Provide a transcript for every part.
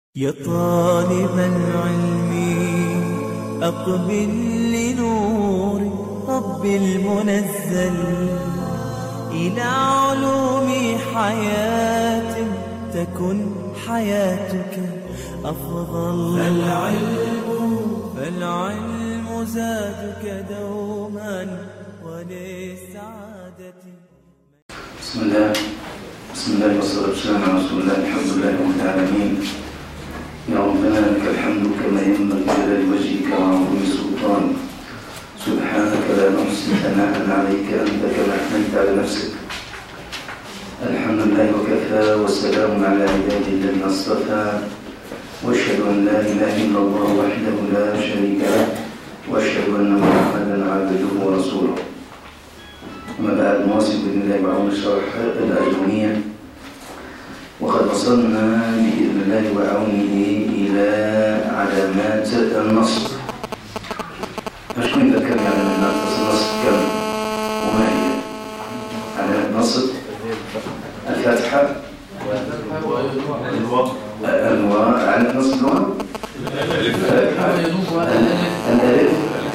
يا طالب العلم أقبل لنور رب المنزل إلى علوم حياة تكن حياتك أفضل. فالعلم زادك دوما وللسعادة. بسم الله والصلاة والسلام على رسول الله. الحمد لله رب العالمين. يا ربنا لك الحمد كما ينبغي لجلال وجهك وعظيم سلطانك. سبحانك لا نحصي ثناء عليك أنت كما أثنيت على نفسك. الحمد لله وكفى والسلام على عباده الذين اصطفى، واشهد أن لا إله إلا الله وحده لا شريك له، واشهد أن محمدا عبده ورسوله. أما بعد، نواصل بإذن الله بعون شرح الأجرمية، وقد وصلنا بإذن الله وعونه إلى علامات النصب. شكون ذكرنا علامات النصب كم وما هي؟ علامات النصب: الفتحة، الواو، علامة نصب الواو، الألف،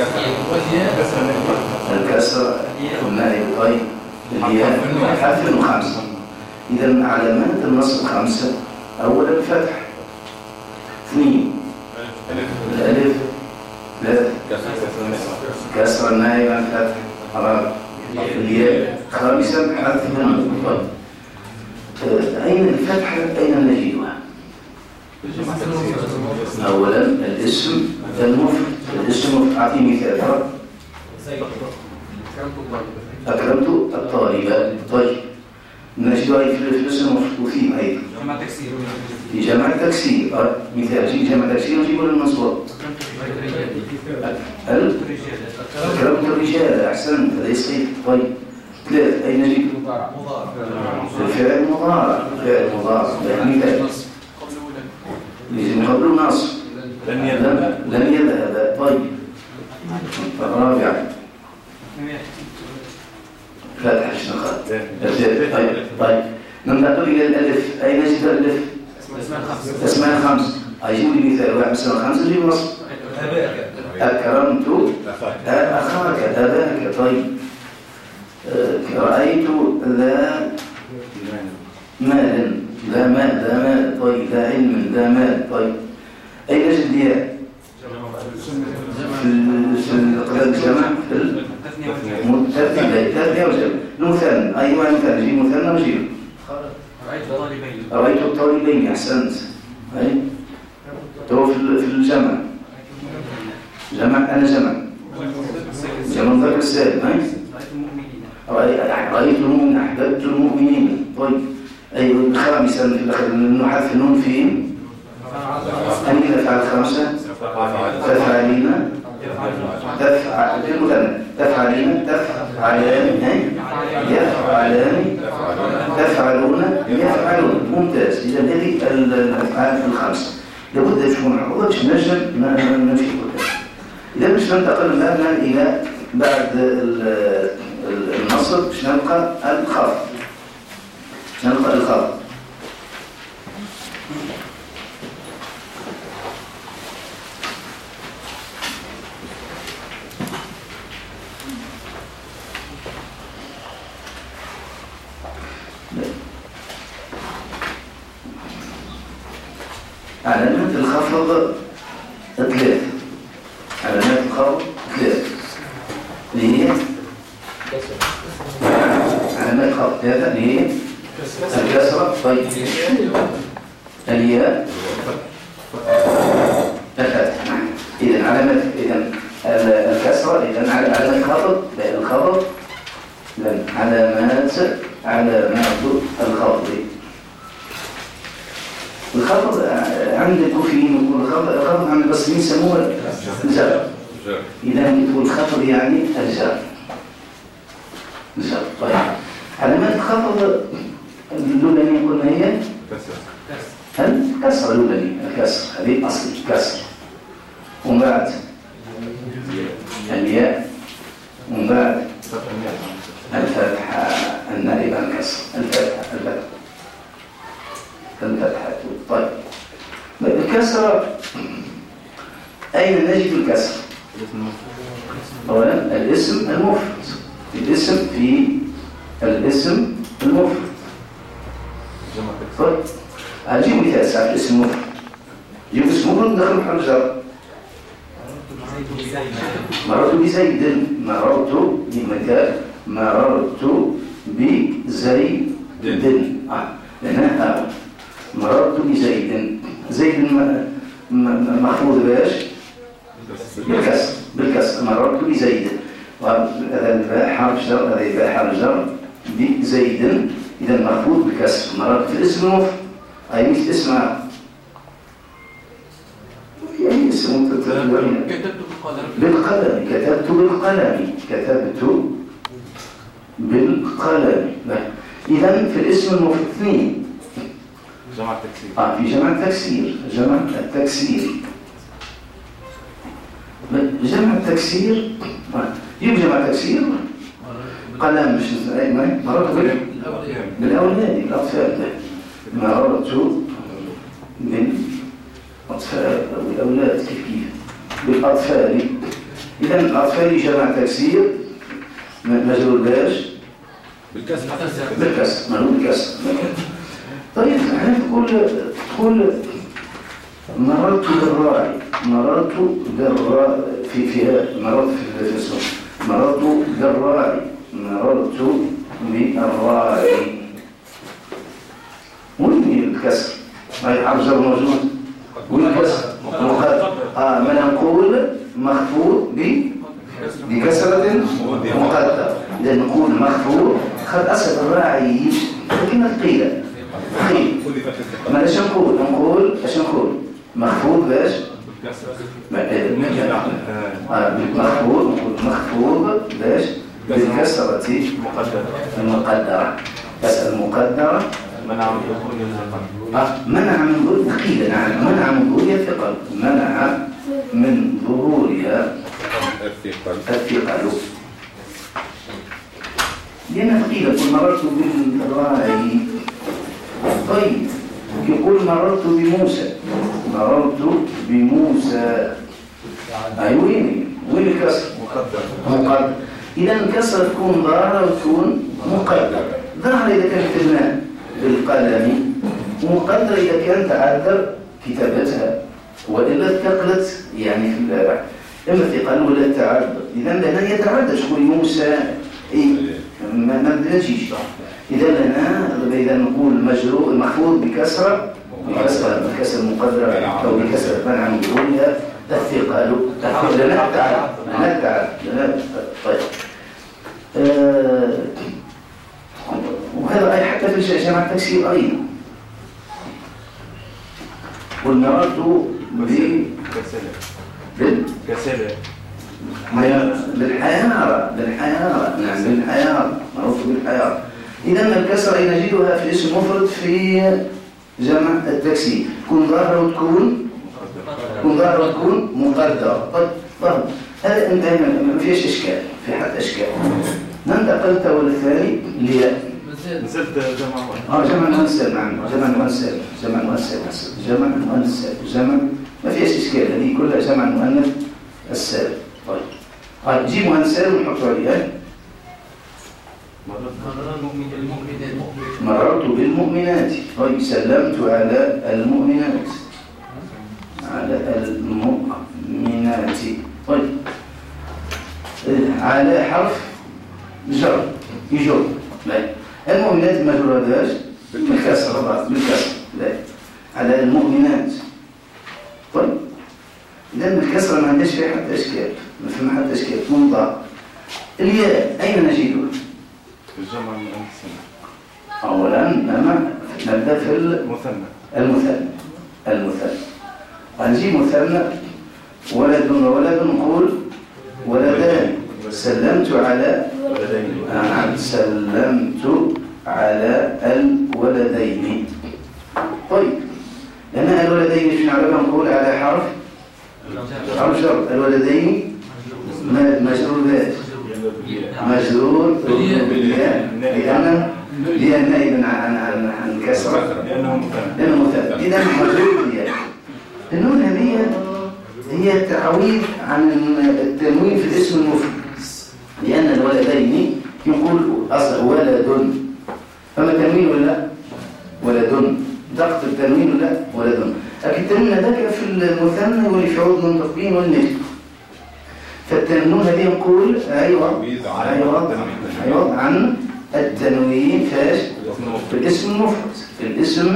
الكسر، النائب، طيب، الياء، حرف وخمسة. إذا علامات النصب خمسة: أولا الفتح، اثنين الألف، ثلاثة كسر النائب عن الفتح، رابع الياء، خامسا حرف النون. طيب، أين الفتحة أين نجدها؟ أولا الاسم المفرد. الاسم أعطي مثال: أكرمت الطالب. طيب، نجدها في الاسم وفيه أيضا في جمع تكسير. مثال: في جمع تكسير نجيب المنصوب: أكرمت الرجال. أحسنت، هذا يصير. طيب، ثلاث، أين نجد؟ الفعل المضارع. الفعل المضارع مثال يجب قبل نصب لم يذهب. طيب، الرابع فتح الشنقات. طيب، ننتقل إلى الألف. أين نجد الألف؟ اسماء خمس. أجيب لي مثال واحد مثلا خمسة، نجيب نصب: أكرمت أخاك أباك. طيب، رأيت ذا مال، ذا مال. طيب، ذا علم، ذا مال. طيب، أين نجد الياء؟ في الجمع، التثنية والجمع. المثنى، أيوة المثنى، نجيب مثنى ونجيب رأيت الطالبين. أحسنت. تو في الجمع، أنا جمع مذكر السالم. رأيت المؤمن، أحببت المؤمنين. طيب، أيوة خامسا نحذف النون في أن الأفعال الخمسة: تفعلين، تفعلين، تفعلان، يفعلان، تفعلون، يفعلون. ممتاز. إذا هذه الأفعال الخمسة لابد تكون محفوظة باش نجم نمشي قدام. إذا باش ننتقل الآن إلى بعد النصب باش نلقى الخفض. علامات الخفض ثلاث. علامات الخفض ثلاث اللي هي علامات الخفض ثلاثة اللي هي الكسرة. طيب، الياء، الفتح. إذن علامات الكسرة. إذن علامات الخفض علامات الخفض. الخفض عند الكوفيين يقول الخفض، عند البصريين يسموه الجر. إذا يقول الخفض يعني الجر. طيب، علامات الخفض الأولانية قلنا هي الكسر. الأولانية الكسر، هذه أصل الكسر. ومن بعد الياء، ومن بعد الفتحة النائب عن الكسر. الفتحة. طيب، الكسرة أين نجد الكسر؟ أولا الاسم المفرد، الاسم في الاسم المفرد. طيب أجيب مثال ساعة الاسم المفرد، جيب اسم مفرد ندخل محل جر. مررت بزيد، مررت بمثال مررت بزيد. لأنها مررت بزيد، زيد محفوظ باش بالكسر مررت بزيد، وهذا الباء حرف جر، هذا الباء حرف جر بزيد، إذا محفوظ بالكسر. مررت في الاسم المفرد أي مثل اسمها يعني اسم بالقلم، كتبت بالقلم. إذا في الاسم المفرد اثنين، جمع التكسير. في جمع التكسير، جمع التكسير يجب جمع التكسير قلم مش مررت بالأولاد الأطفال، مررت بالأطفال أو الأولاد كيف بالأطفال. إذا الأطفال جمع تكسير مجرور باش بالكسر، مجرور بالكسر. طيب احنا تقول مررت بالراعي، مررت بالراعي في الاسم، مررت بالراعي، مررت بالراعي. وين الكسر؟ هاي حرف جر موجود، والكسر مقدر. ما نقول مخفوض بكسرة مقدرة، إذا نقول مخفوض خد أسد الراعي كلمة ثقيلة. ما ايش نقول مخفوض باش مخفوض باش بالكسرة المقدرة، بس المقدرة منع من ظهور ثقيلة. نعم، منع من ظهورها ثقل، منع من ظهورها الثقل لأنها ثقيلة. قل مررت بالراعي. طيب يقول مررت بموسى، أي وين الكسر؟ مقدر. إذا الكسر تكون ظاهرة وتكون مقدر. ظاهرة إذا كانت كلمة بالقلم، ومقدر إذا كانت تعذر كتابتها وإلا ثقلت يعني في البارع، إما ثقل ولا تعذر. إذا لنا يتعذر شكون موسى ما نجيش. إذا نقول مجرور مخفوض بكسرة مقدرة أو بكسرة منع من ظهورها الثقل. طيب وهذا أي حتى في جمع التكسير أيضا. والمراد بالحيارة. نعم بالحيارة، معروف بالحيارة. إذا الكسرة نجدها في الاسم المفرد في جمع التكسير، تكون ظاهرة وتكون مقدرة. طيب هذا انتهينا، ما فيش إشكال، في حد إشكال. ننتقل تو الثاني لياء. نزلت جمع مؤنث. نعم جمع مؤنث ما فيش إشكال، هذه كلها جمع مؤنث السالم. طيب نجيب مؤنث سالم ونحطه عليها. مررت بالمؤمنات. طيب سلمت على المؤمنات. طيب على حرف جر يجر. لا المؤمنات مجرور باش بالكسر. لا على المؤمنات. طيب إذا بالكسر ما عندهاش فيها حتى إشكال، ما فيها حتى إشكال. منطق الياء أين نجدها؟ في الجمع المؤنث. أولا نبدأ في المثنى. نجيب مثنى ولد وولد، نقول ولدان. سلمت على الولدين. طيب لأن الولدين في نعرفها نقول على حرف جر. الولدين مجرور بالياء لأن إذن عن كسرة لأنه مثنى. إذن مجرور بالياء. النون هي تعويض عن التنوين في الاسم المفرد، لأن الولدين يقول أصل ولد، فما تنوين ولا لا؟ ولد، ضغط التنوين ولا لا؟ ولد. لكن التنوين ذاك في المثنى والفعول منطقين والنجم، فالتنوين هذه نقول عوض عن التنوين في الاسم المفرد، في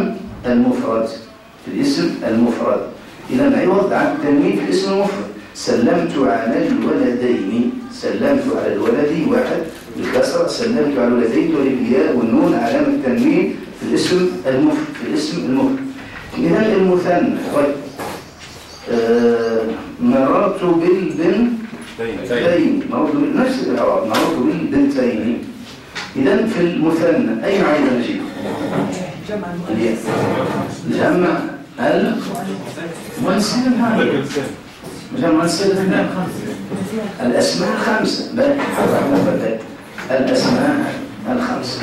الاسم المفرد. إذا عوض عن التنوين في الاسم المفرد. سلمت على الولدين، سلمت على الولد واحد بالكسرة، سلمت على الولدين والياء والنون علامة التنوين في الاسم المفرد. إذا المثنى مررت بالبنتين، نفس الإعراب، مررت بالبنتين. إذا في المثنى أي عايز نجيب؟ جمع الأسماء الخمسة، الأسماء الخمسة.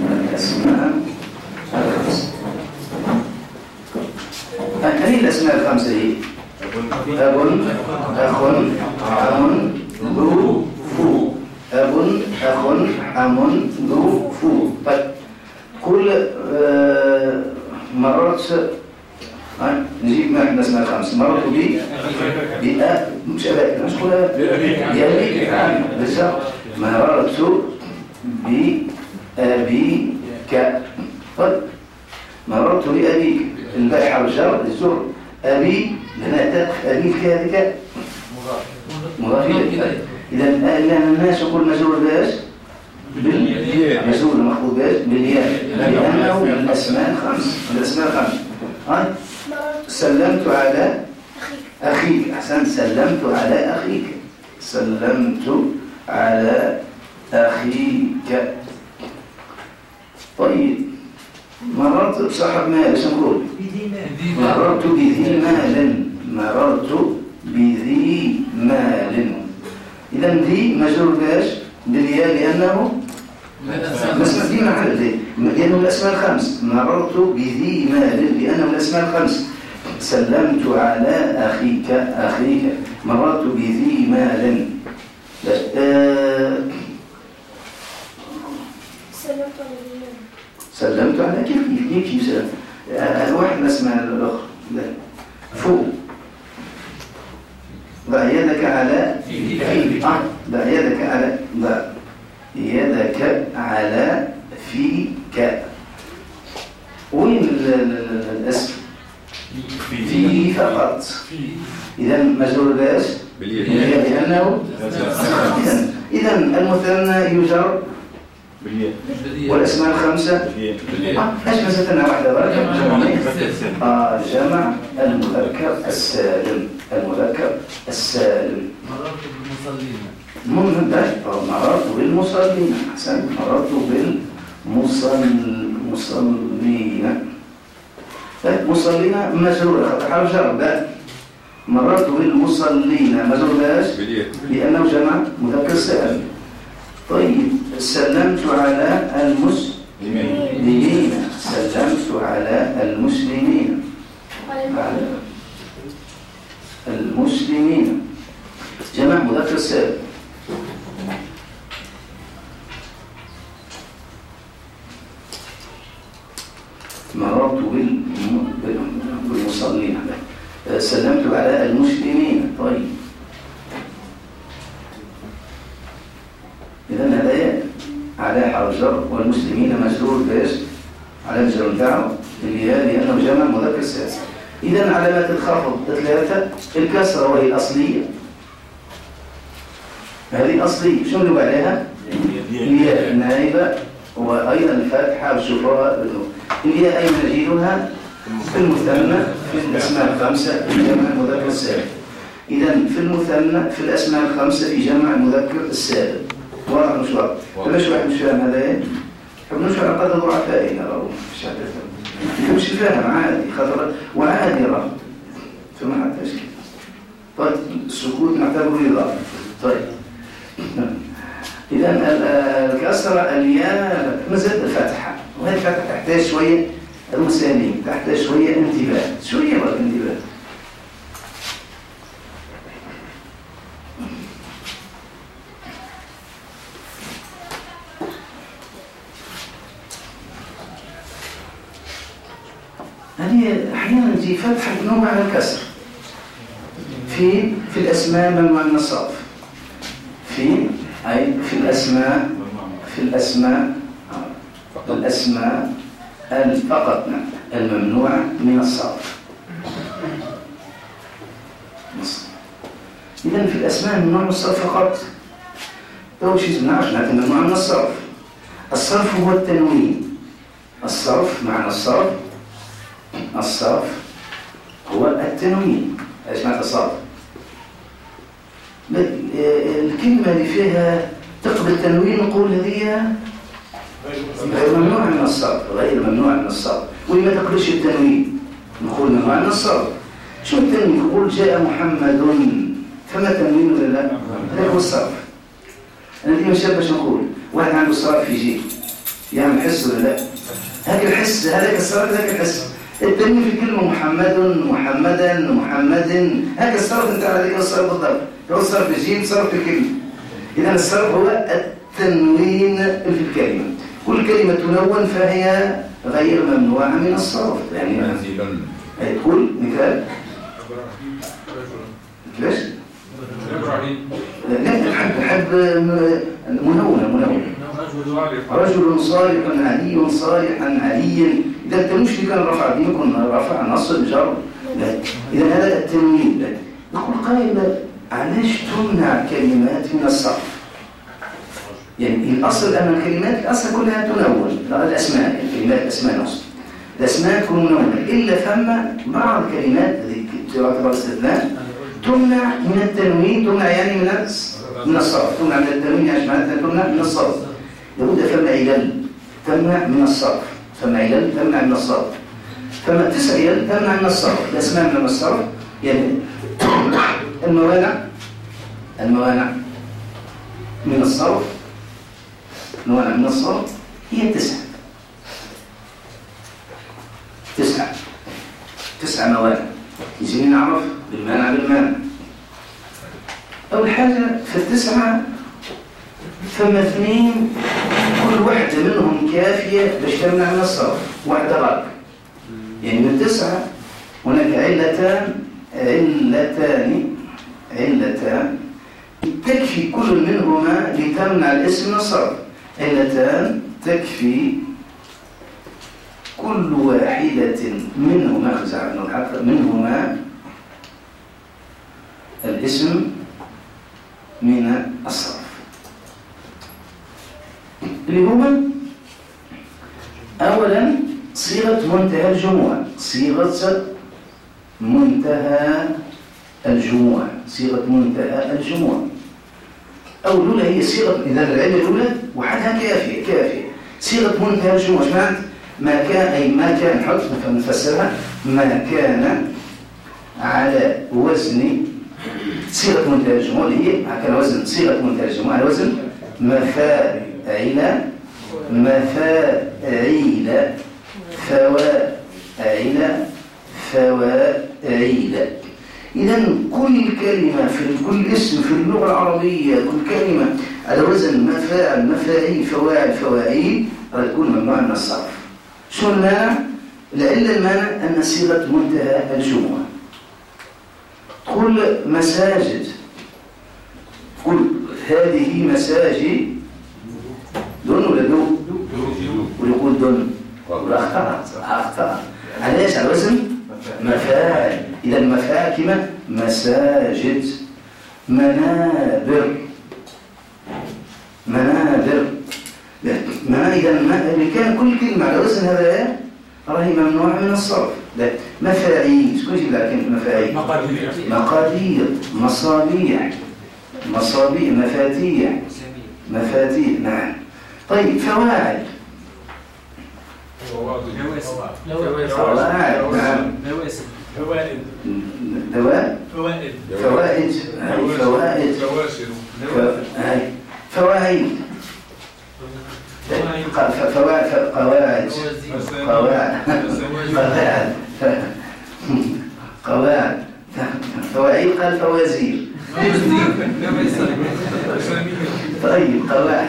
هذه الأسماء الخمسة هي أب، أخ، عم، ذو، فو. أب، أخ، عم، ذو، فو. طيب كل مرات نجيب ما احنا اسمها الخمس. مررت بأ مش أباك، مش كلها بأبيك. بالظبط. مررت بأبيك. طيب مررت بأبيك، الباء حرف جر، الزر أبي لنا أبيك هذيك مضاف إليه. إذا الناس يقول مجرور باش مجرور مخفوض باش بالياء، لأنه من الأسماء الخمس. سلمت على أخيك. أحسن. سلمت على أخيك. طيب مررت بصاحب مال، ايش نقول؟ مررت بذي مال. إذا ذي مجرور باش بالياء، لأنه الأسماء دي محل ذي، لأنه الأسماء الخمس. مررت بذي مال لأنه الأسماء الخمس. سلمت على أخيك. مررت بذي مال. سلمت على كيف سلم. واحد اسمه الأخر فوق. ضع يدك على فيك. ضع يدك على فيك. وين الاسم؟ في فقط. إذا مجرور باش لأنه إذا المثنى يجر والأسماء الخمسة ايش مسألة واحدة بقى؟ جمع المذكر السالم. مررت بالمصلين. مررت بالمصلين. أحسن. مررت بالمصلين. مصلين مجرور حرف جر. مررت بالمصلين مجرور باش لأنه جمع مذكر سالم. طيب سلمت على المسلمين. سلمت على المسلمين جمع مذكر سالم. مررت بالمصلين. سلمت على المسلمين. طيب إذا هذا على حرف جر والمسلمين مجرور باش على الجر بتاعه بالياء لأنه جمع مذكر سالم. إذا علامات الخفض 3. الكسرة وهي الأصلية، هذه الأصلية. شنو اللي عليها؟ الياء النائبة، وأيضا الفتحة والشفراء. الياء أين نجدها؟ في المثنى في الأسماء الخمسة في جمع المذكر السالم. إذا في المثنى في الأسماء الخمسة في جمع المذكر السالم. واضح مش واضح؟ فماش واحد مش فاهم هذا؟ مش على قدر ضعفائنا راهو مش عارف. مش فاهم عادي خاطر وعادي راه فما حتى شيء. طيب السكوت نعتبره إضافة. طيب إذا الكسرة الياء مازال الفتحة، وهذه الفتحة تحتاج شوية المسالين، تحتاج شوية انتباه، شوية انتباه. يجي فتحة نوع على الكسر في الأسماء ممنوع من الصرف في الأسماء فقط الممنوع من الصرف. إذن في الأسماء ممنوع من الصرف فقط. أول شيء نعرف ممنوع من الصرف. الصرف هو التنوين. الصرف معنى الصرف هو التنوين. ايش معنى الصرف؟ الكلمة اللي فيها تقبل التنوين نقول هذه غير ممنوع من الصرف، غير ممنوع من الصرف. واللي ما تقبلش التنوين نقول ممنوع من الصرف. شو التنوين؟ نقول جاء محمد، فما تنوين ولا لا؟ هذا هو الصرف. أنا ديما باش نقول واحد عنده صرف يجي يعمل حس ولا لا؟ هذاك الحس، هذاك الصرف، هذاك الحس. التنوين في الكلمة محمد، هذا الصرف نتاع هذاك الصرف بالضبط. هو الصرف يجي صرف في الكلمة. إذا الصرف هو التنوين في الكلمة. كل كلمة تنون فهي غير ممنوعة من الصرف. يعني تقول مثال ليش؟ لا نحب منونة. رجل صالح علي صالحا عليا. إذا التنوين اللي كان رفع دي يكون رفع نصب جر. إذا هذا التنوين. نقول قائل علاش تمنع كلمات من الصرف؟ يعني الأصل أن الكلمات الأصل كلها تنون. الأسماء الكلمات الأسماء نصب. الأسماء تكون منونة إلا ثم بعض الكلمات التي تعتبر استثناء تمنع من التنوين. تمنع يعني من الصرف. تمنع من التنوين يعني معناتها تمنع من الصرف. لابد فما علل تمنع من الصرف. تمنع من الصرف. فما 9 علل تمنع من الصرف. الأسماء من الصرف يعني الموانع من الصرف. الموانع من الصرف هي 9 موانع. يجب أن نعرف بالمانع. أول حاجة في 9 فما 2 كل واحدة منهم كافية باش تمنع من الصرف. واحدة غلط. يعني من 9 هناك علتان تكفي كل منهما لتمنع الاسم من الصرف. علتان تكفي كل واحدة منهما الاسم من الصرف. اللي هو أولا صيغة منتهى الجموع. أو الأولى هي صيغة، إذا العلة الأولى وحدها كافية. صيغة منتهى الجموع معنى ما كان نحط نفسرها ما كان على وزن صيغة منتهى الجموع اللي هي على وزن صيغة منتهى الجموع على وزن مفاعيل فواعل. إذا كل كلمة في كل اسم في اللغة العربية كل كلمة على وزن مفاعل مفاعيل فواعل تكون ممنوعة من الصرف. شو المانع؟ لأن المانع أن صيغة منتهى الجموع. تقول مساجد، تقول هذه مساجد دون ولا دو؟ ويقول دون ولا أخطأ. علاش؟ على وزن مفاعل. إذا المفاعل كما مساجد، منابر. إذا اللي كان كل كلمة على وزن هذا راهي ممنوع من الصرف. مفاعيل، شكون يجيب لها كلمة مفاعيل؟ مقادير، مصابيح، مفاتيح. نعم. طيب فواعل. قواعد فواعيل قال فوازير. طيب قواعد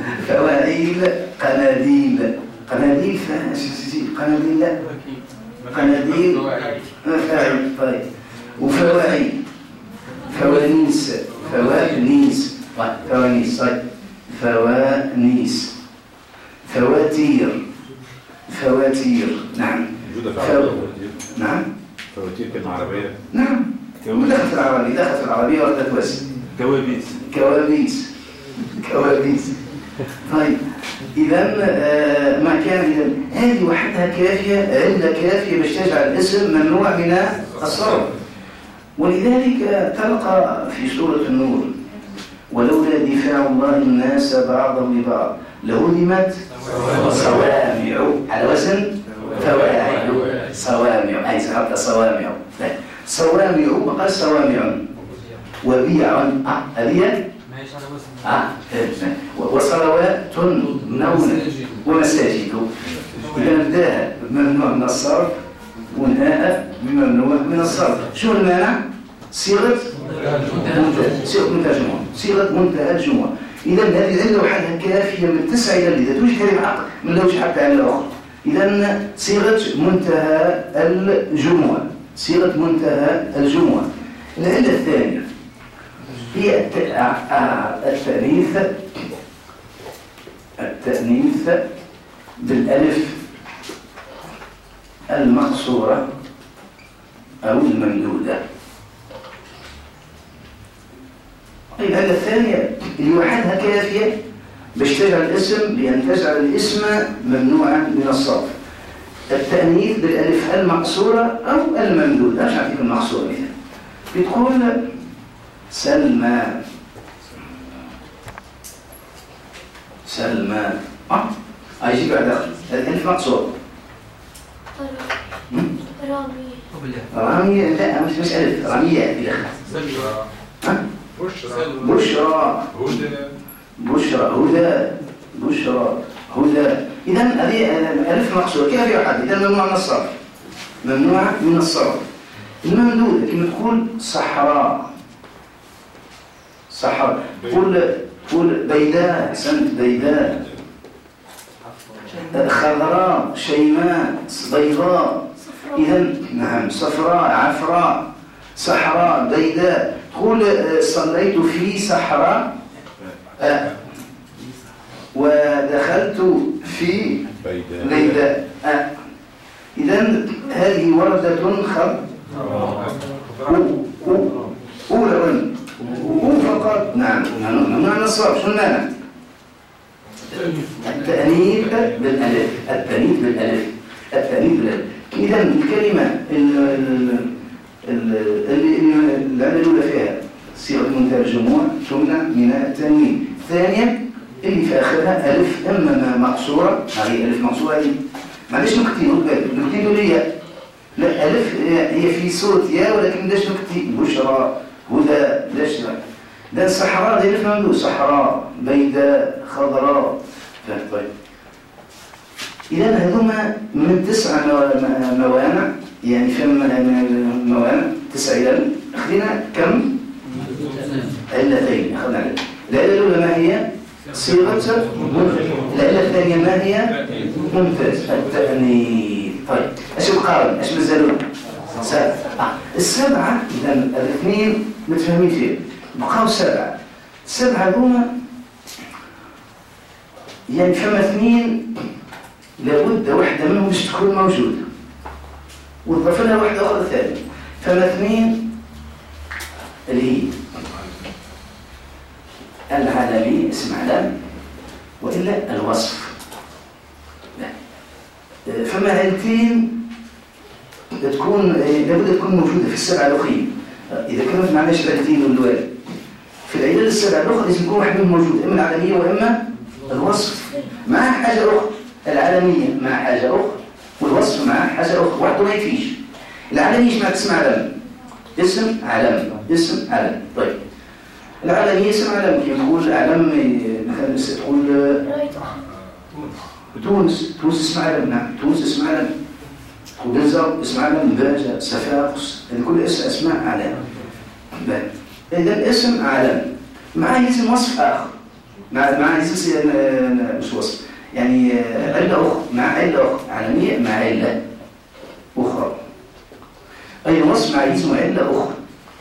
فواعيل قناديل. قناديل لا قناديل فاعل. طيب وفواعي فوانيس فوانيس فوانيس. طيب فوانيس فواتير فواتير. نعم نعم فواتير كلمة عربية. نعم دخلت العربية دخلت العربية وردت واسع. كوابيس كوابيس كوابيس. طيب إذا ما كان إذا هذه وحدها كافية علة كافية باش تجعل الاسم ممنوع من الصرف. ولذلك تلقى في سورة النور ولولا دفاع الله الناس بعضهم ببعض لهدمت صوامع على وزن فواعل. صوامع أي سحبت صوامع. صوامع وقال صوامع وبيع أبيع وصلوات نون ومساجد. إذا نبداها ممنوع من الصرف ونهاها بممنوع من الصرف. شو المانع؟ صيغة صيغة منتهى الجموع. إذا هذه العلة وحدها كافية من 9 إلى إذا توجد هذه العقل من لو حتى على الأخرى. إذا صيغة منتهى الجموع صيغة منتهى الجموع. العلة الثانية هي التأنيث بالألف المقصورة أو الممدودة. العلة الثانية اللي وحدها كافية باش تجعل الاسم بأن تجعل الاسم ممنوعا من الصرف. التأنيث بالألف المقصورة أو الممدودة. أش أعطيك المقصورة مثلا بتقول سلمى سلمى أجيب بعد الألف مقصورة. رامية لا مش ألف رامية بالأخر. بشرى بشرى هدى بشرى هدى. إذا هذه ألف مقصورة كيف يحدد؟ إذا ممنوع من الصرف ممنوع من الصرف. الممدودة كما تقول صحراء صحراء. تقول بيداء سنت بيداء خضراء شيماء بيضاء. إذا نعم صفراء عفراء صحراء بيداء. تقول صليت في صحراء ودخلت في بيداء. إذا هذه وردة أولى فقط. نعم معنى الصرف. شو المعنى؟ التأنيث بالألف التأنيث بالألف التأنيث بالألف. إذا الكلمة العلة الأولى فيها صيغة منتهى الجموع تمنع من التنوين. الثانية اللي في آخرها ألف إما مقصورة. هذه ألف مقصورة هذه معليش نكتين نكتين لي لا ألف هي في صورة يا ولكن ليش نكتين بشرى هدى ليش لا صحراء هذه ألف ممدود صحراء بيداء خضراء. طيب إذا هذوما من 9 موانع يعني فما موانع 9 إلى أخذنا كم؟ علتين أخذنا العلة الأولى ما هي؟ صيغة العلة الثانية ما هي؟ ممتاز التأنيث. طيب ايش القارن؟ ايش مازالوا؟ 7. السبعة إذا الاثنين متفاهمين فيه بقاو 7. 7 هذوما يعني فما 2 لابد واحدة منهم باش تكون موجودة وضاف لها واحدة أخرى ثانية. فما 2 اللي هي العالمي اسم علم وإلا الوصف. فما علتين تكون لابد تكون موجودة في 7 الأخرين. إذا كانت معناش العلتين والوالد في العلل 7 الأخرى لازم يكون واحد منهم موجود إما العالمية وإما الوصف مع حاجة أخرى. العالمية مع حاجة أخرى والوصف مع حاجة أخرى واحد ما يكفيش. العالمية يجمع اسم علم اسم علم اسم علم. طيب العالمية اسم علم كيف تقول علم مثلا تقول تونس اسم علم. نعم تونس اسم علم. تقول نزر اسم علم باجة سفاقس هذه كل اسماء علم. إذا اسم علم معاه اسم وصف آخر مع اسم مش وصف يعني علة أخرى مع علة أخرى عالمية مع علة أخرى، أي وصف مع اسم علة أخرى.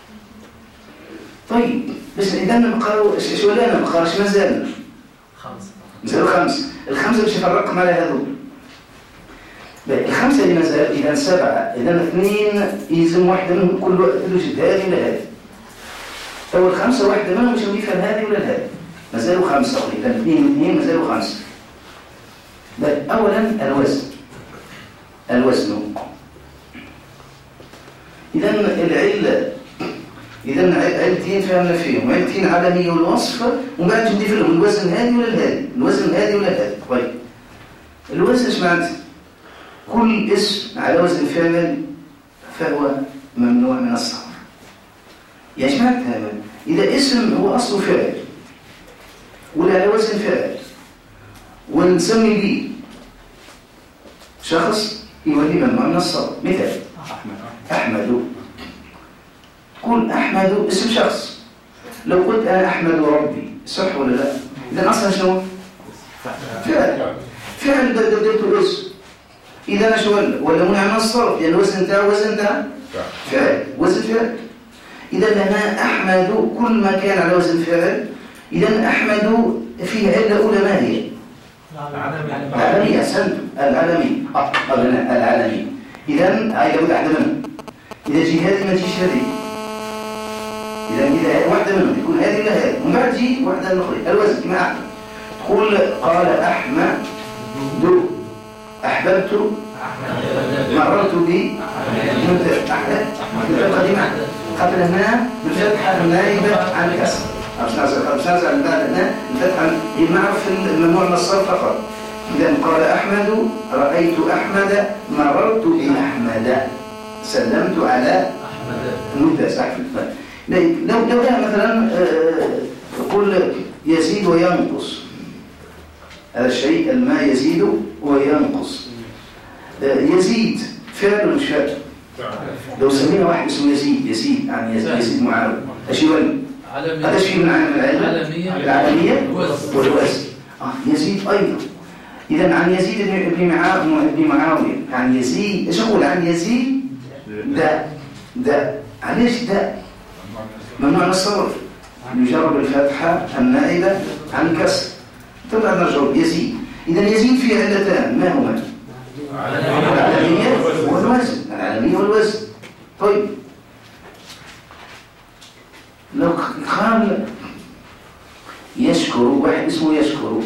طيب بس إذا نبقاو شو ولا نبقاو اش مازال؟ مازالوا خمسة. الخمسة باش نفرقهم على هذول. الخمسة اللي مازال إذا 7، إذا 2 يلزم واحدة منهم كل وجد هذه ولا هذه. أول 5 واحدة منهم باش نضيفها لهذه ولا لهذه. مازالوا 5 إذا 2 مازالوا 5. أولا الوزن. إذا العلة علتين فهمنا فيهم، علتين عالمية والوصف، ومن بعد نضيف لهم الوزن هذه ولا هذه، الوزن هذه ولا هذه. طيب الوزن ايش معناته؟ كل اسم على وزن فعل فهو ممنوع من الصرف. يعني ايش معناتها؟ إذا اسم هو أصله فعل ولا على وزن فعل ونسمي به شخص يولي ممنوع من الصرف. مثال أحمد. قل أحمد اسم شخص. لو قلت أنا أحمد ربي صح ولا لا؟ إذا أصلا شنو؟ فعل بدلته اسم. إذا أنا شو ولا منع من الصرف، لأن وزن تاع فعل، وزن فعل. إذا أنا أحمد كل ما كان على وزن فعل. إذا أحمد فيه علة أولى ما هي؟ العالمية. أحسنت، العالمية. العالمية. إذا هاي لابد واحدة منهم. إذا جي هذه ما تجيش هذه. إذا واحدة منهم تكون هذه ولا هذه، ومن بعد تجي واحدة أخرى. الوزن كما أحمد. تقول قال أحمد أحببت مررت بي قديمة قبل هنا بالفتحة النائبة عن الكسر. مش نازع من بعد هنا الفتحة يمعرف الممنوع من الصرف فقط. إذا قال أحمد رأيت أحمد مررت بأحمد سلمت على ممتاز. لو كان مثلا يقول يزيد وينقص، هذا الشيء الماء يزيد وينقص. يزيد فعل ولا مش فعل؟ لو سمينا واحد اسمه يزيد يعني يزيد معاوية ايش يولي؟ هذا شيء من العالمية والوزن. يزيد أيضا. إذا عن يزيد بن معاوية، عن يزيد ايش أقول عن يزيد؟ ده علاش ده؟ ممنوع من الصرف، يجرب الفتحة النائبة عن الكسر. طبعا نرجع يزيد. إذا يزيد فيه علتان، ما هما؟ العالمية والوزن. طيب لو قال يشكر، واحد اسمه يشكر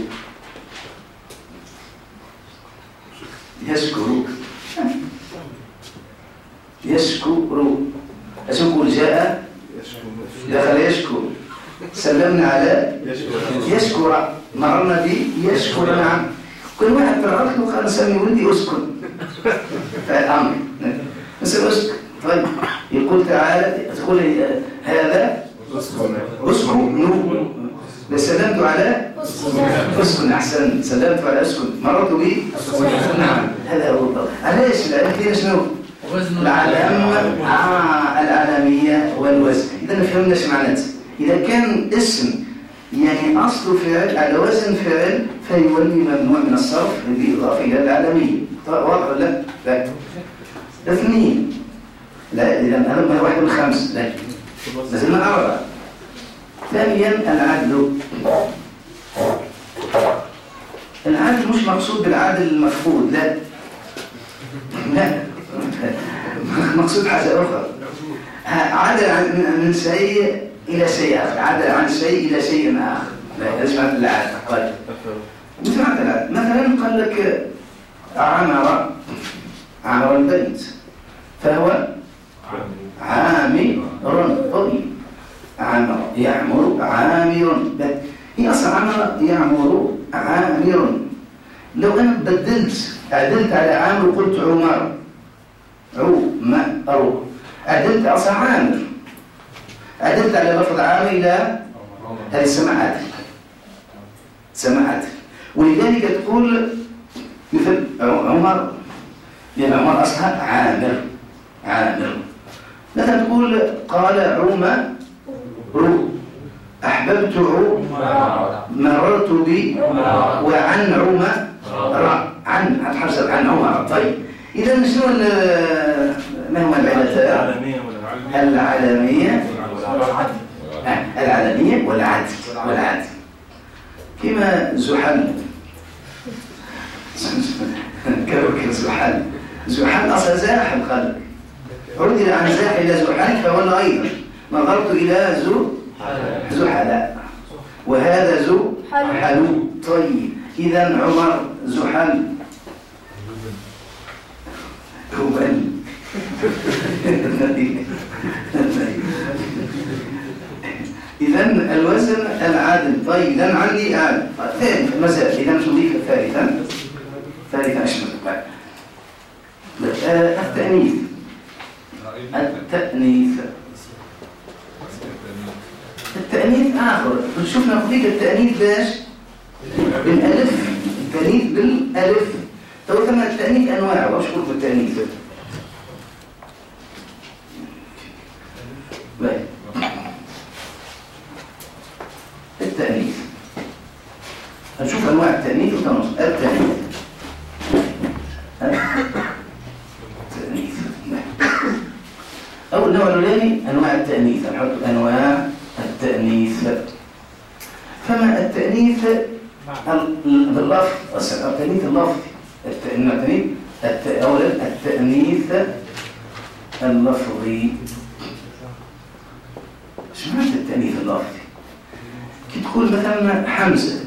ايش نقول؟ جاء دخل يشكر، سلمنا على يشكر، مررنا به يشكر. نعم. كل واحد ترك له قال سامي ولدي اسكن فالامر مثل اسكن. طيب يقول تعالى تقول هذا اسكن. سلمت على اسكن. احسن، سلمت على اسكن، مررت به. نعم هذا هو. علاش؟ لان شنو؟ العالمية والوزن. إذا فهمنا ايش معناته. إذا كان اسم يعني أصل فعل على وزن فعل فيولي ممنوع من الصرف بالإضافة إلى العالمية. واضح ولا لا؟ 2. لا إذا هذا واحد من 5. لا لازمنا 4. ثانيا العدل مش مقصود بالعدل المفقود، لا مقصود حاجة أخرى. عدل من شيء إلى شيء آخر، عدل عن شيء إلى شيء آخر. لا إيش معنى العدل؟ طيب مثل معنى العدل مثلا قال لك عمر البيت فهو عامر. طيب يعمر عامر، هي أصلا عمر يعمر عامر. لو أنا عدلت على عامر قلت عمر عدلت أصلا عامر، عدلت على لفظ عامر إلى هذه سماعات. ولذلك تقول مثل عمر، لأن عمر أصلها عامر. مثلا تقول قال عمر أحببت مررت بي وعن عمر عن حرصت عن عمر. طيب إذا شنو ما هو العلتان؟ العالمية العالمية والعدل كما زحل كوكب زحل أصلا زاح الخلق عدل عن زاح إلى زحل فهو أيضا نظرت إلى زحلاء وهذا زحل. طيب إذا عمر زحل هبل إذا الوزن العادل. طيب إذا عندي ثالث مازال. إذا مش نضيف ثالثا أشمل التأنيث آخر. شوفنا قضية التأنيث باش بالألف. التأنيث بالألف. تو ثم التأنيث أنواع. واش قلت التأنيث؟ التأنيث نشوف أنواع التأنيث وتنص. التأنيث أول نوع الأولاني أنواع التأنيث. نحط أنواع التأنيث. فما التأنيث باللفظ؟ التأنيث اللفظي. أولا التأنيث اللفظي. شو معنى التأنيث اللفظي؟ كي تقول مثلا حمزة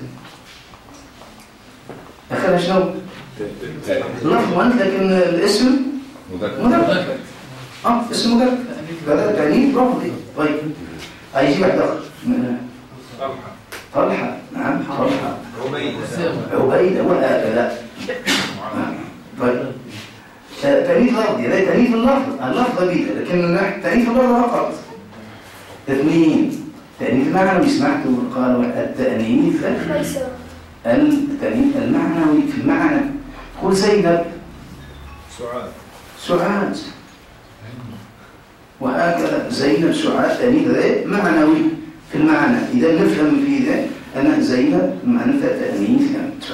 أخذها شنو؟ لفظا لكن الاسم مذكر. اسم مذكر. هذا تأنيث لفظي. طيب أيجي واحد آخر. طلحة. نعم طلحة. عبيدة وهكذا. طيب تأنيث لفظي. هذا تأنيث اللفظ بيده لكن تأنيث اللفظ فقط. اثنين تأنيث المعنوي. سمعتوا قالوا التأنيث المعنوي في المعنى. قل زينب سعاد وهكذا. زينب سعاد تأنيث معنوي في المعنى. إذا نفهم في ذا أن زينب معنى تأنيث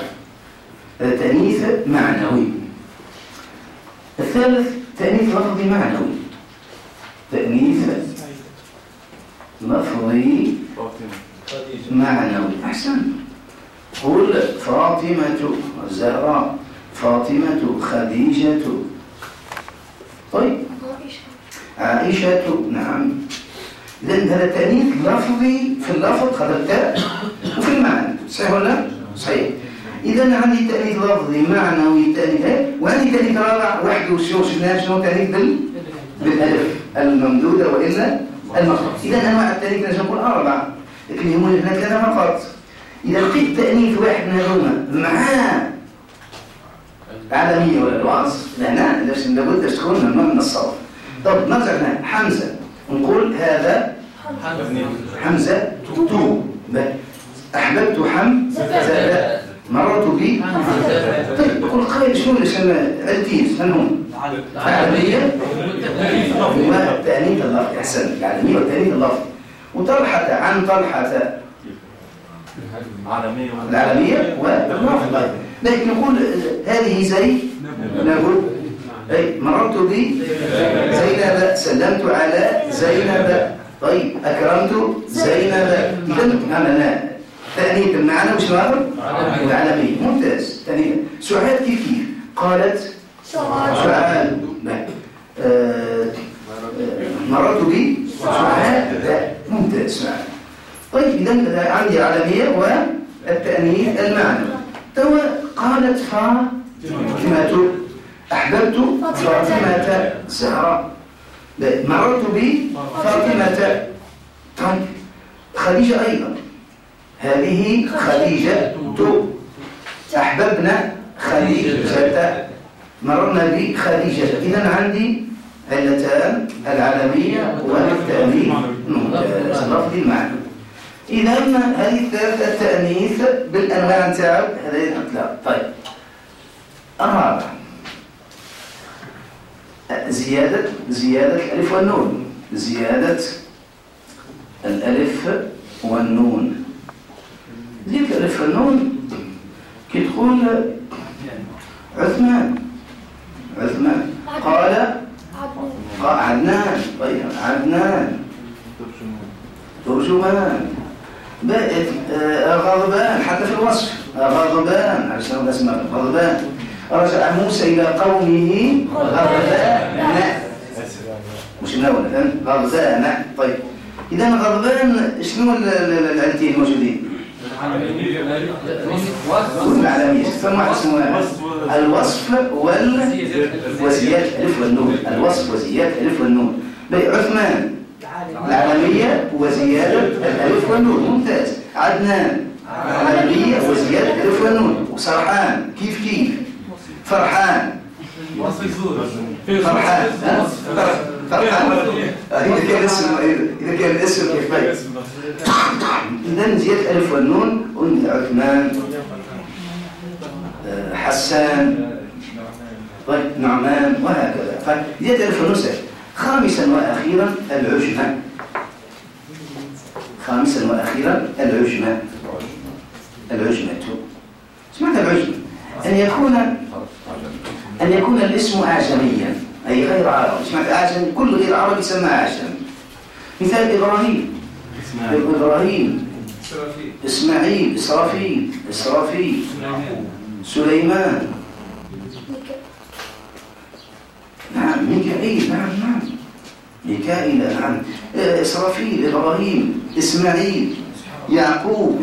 تأنيث معنوي. الثالث تأنيث لفظي معنوي. تأنيث لفظي معنوي. أحسن. قل فاطمة الزهراء فاطمة خديجة. طيب عائشة. نعم. إذن هذا تأنيث لفظي في اللفظ خذلتها وفي المعنى. صحيح ولا؟ صحيح. إذن عندي تأنيث لفظي معنوي تأنيث وعندي تأنيث رابع وحده. شنو تأنيث بالألف الممدودة وإلا المقصود. إذا أنواع التأنيث نجم نقول أربعة لكن يهمني هنا ثلاثة فقط. إذا لقيت تأنيث واحد من هذوما مع العالمية ولا الوصف هنا لابد تكون نوع من الصرف. طب نرجع هنا حمزة نقول هذا حمزة تو. أحببت حمزة مررت بي. طيب تقول قائل شنو التيز من هم؟ العالمية والتأنيث اللفظي. أحسن. العالمية والتأنيث اللفظي. وطلحة عن طلحة العالمية واللفظ. لكن نقول هذه زي نقول مررت بي زينب سلمت على زينب. طيب أكرمت زينب. إذن عملنا تأنيث المعنى وش هذا؟ العالمية. ممتاز. تأنيث سعاد كيف قالت سعاد. مررت بي سعاد. ممتاز. سعاد. طيب إذا عندي عالمية والتأنيث المعنى. تو قالت فاطمة أحببت فاطمة زهراء. مررت بي فاطمة. طيب خديجة أيضا. هذه خديجة. أحببنا خديجة. مررنا بخديجة. إذن عندي علتان العالمية والتأنيث اللفظي المعنى. إذا هذه الثلاثة التأنيث بالأنواع نتاعو هذا الإطلاق. طيب الرابع زيادة الألف والنون. زيادة الألف والنون. زيادة الألف والنون كي تقول عثمان قال عدنان. طيب عدنان. ترجمان. غضبان حتى في الوصف غضبان عشان اسمه غضبان. رجع موسى إلى قومه غضبان مش من أول غضبان. طيب إذا غضبان شنو العلتين الموجودين؟ والمعلمية ثم اسمها الوصف وزيادة الألف والنون. الوصف وزيادة الألف والنون. عثمان العالمية وزيادة الألف والنون. ممتاز. عدنان العالمية وزيادة الألف والنون. وسرحان كيف فرحان فرحان إذا كان الاسم كيف بين. إذن زيادة الألف والنون. عثمان حسان نعمان وهكذا. فزيادة الألف والنون. خامسا وأخيرا العجمة. العجمة. سمعت العجمة؟ أن يكون الاسم أعجميا أي غير عربي. سمعت أعجم؟ كل غير عربي يسمى أعجم. مثال إبراهيم إسماعيل إسرافيل سليمان نعم ميكائيل نعم ميكائيل نعم إسرافيل إبراهيم إسماعيل يعقوب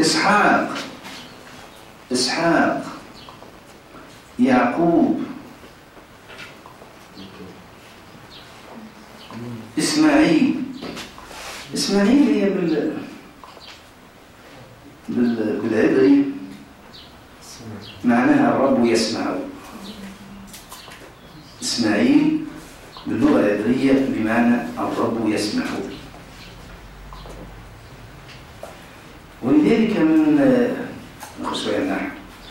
إسحاق يعقوب إسماعيل هي بالعبري معناها الرب يسمع. إسماعيل باللغة العبرية بمعنى الرب يسمع. ولذلك نخص النحو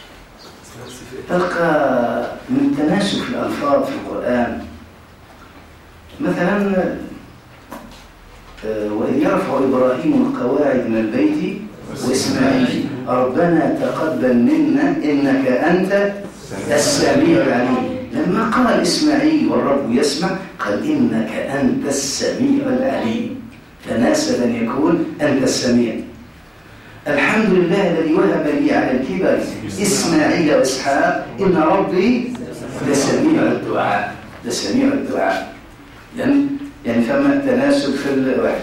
تلقى من تناسب الألفاظ في القرآن. مثلا وإذ يرفع إبراهيم القواعد من البيت وإسماعيل ربنا تقبل منا إنك أنت السميع العليم. لما قال إسماعيل والرب يسمع قال إنك أنت السميع العليم. تناسب أن يكون أنت السميع. الحمد لله الذي وهب لي على الكبر إسماعيل وإسحاق إن ربي لسميع الدعاء. يعني فما التناسب في الواحد.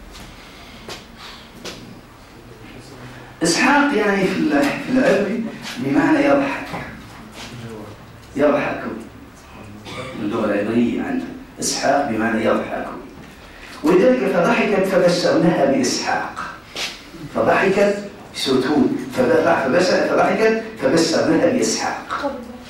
إسحاق يعني في العبري بمعنى يضحك من اللغة العبرية عنه. إسحاق بمعنى يضحك. ولذلك فضحكت فبشرناها بإسحاق. فضحكت بسكون فضحكت فبشرناها بإسحاق.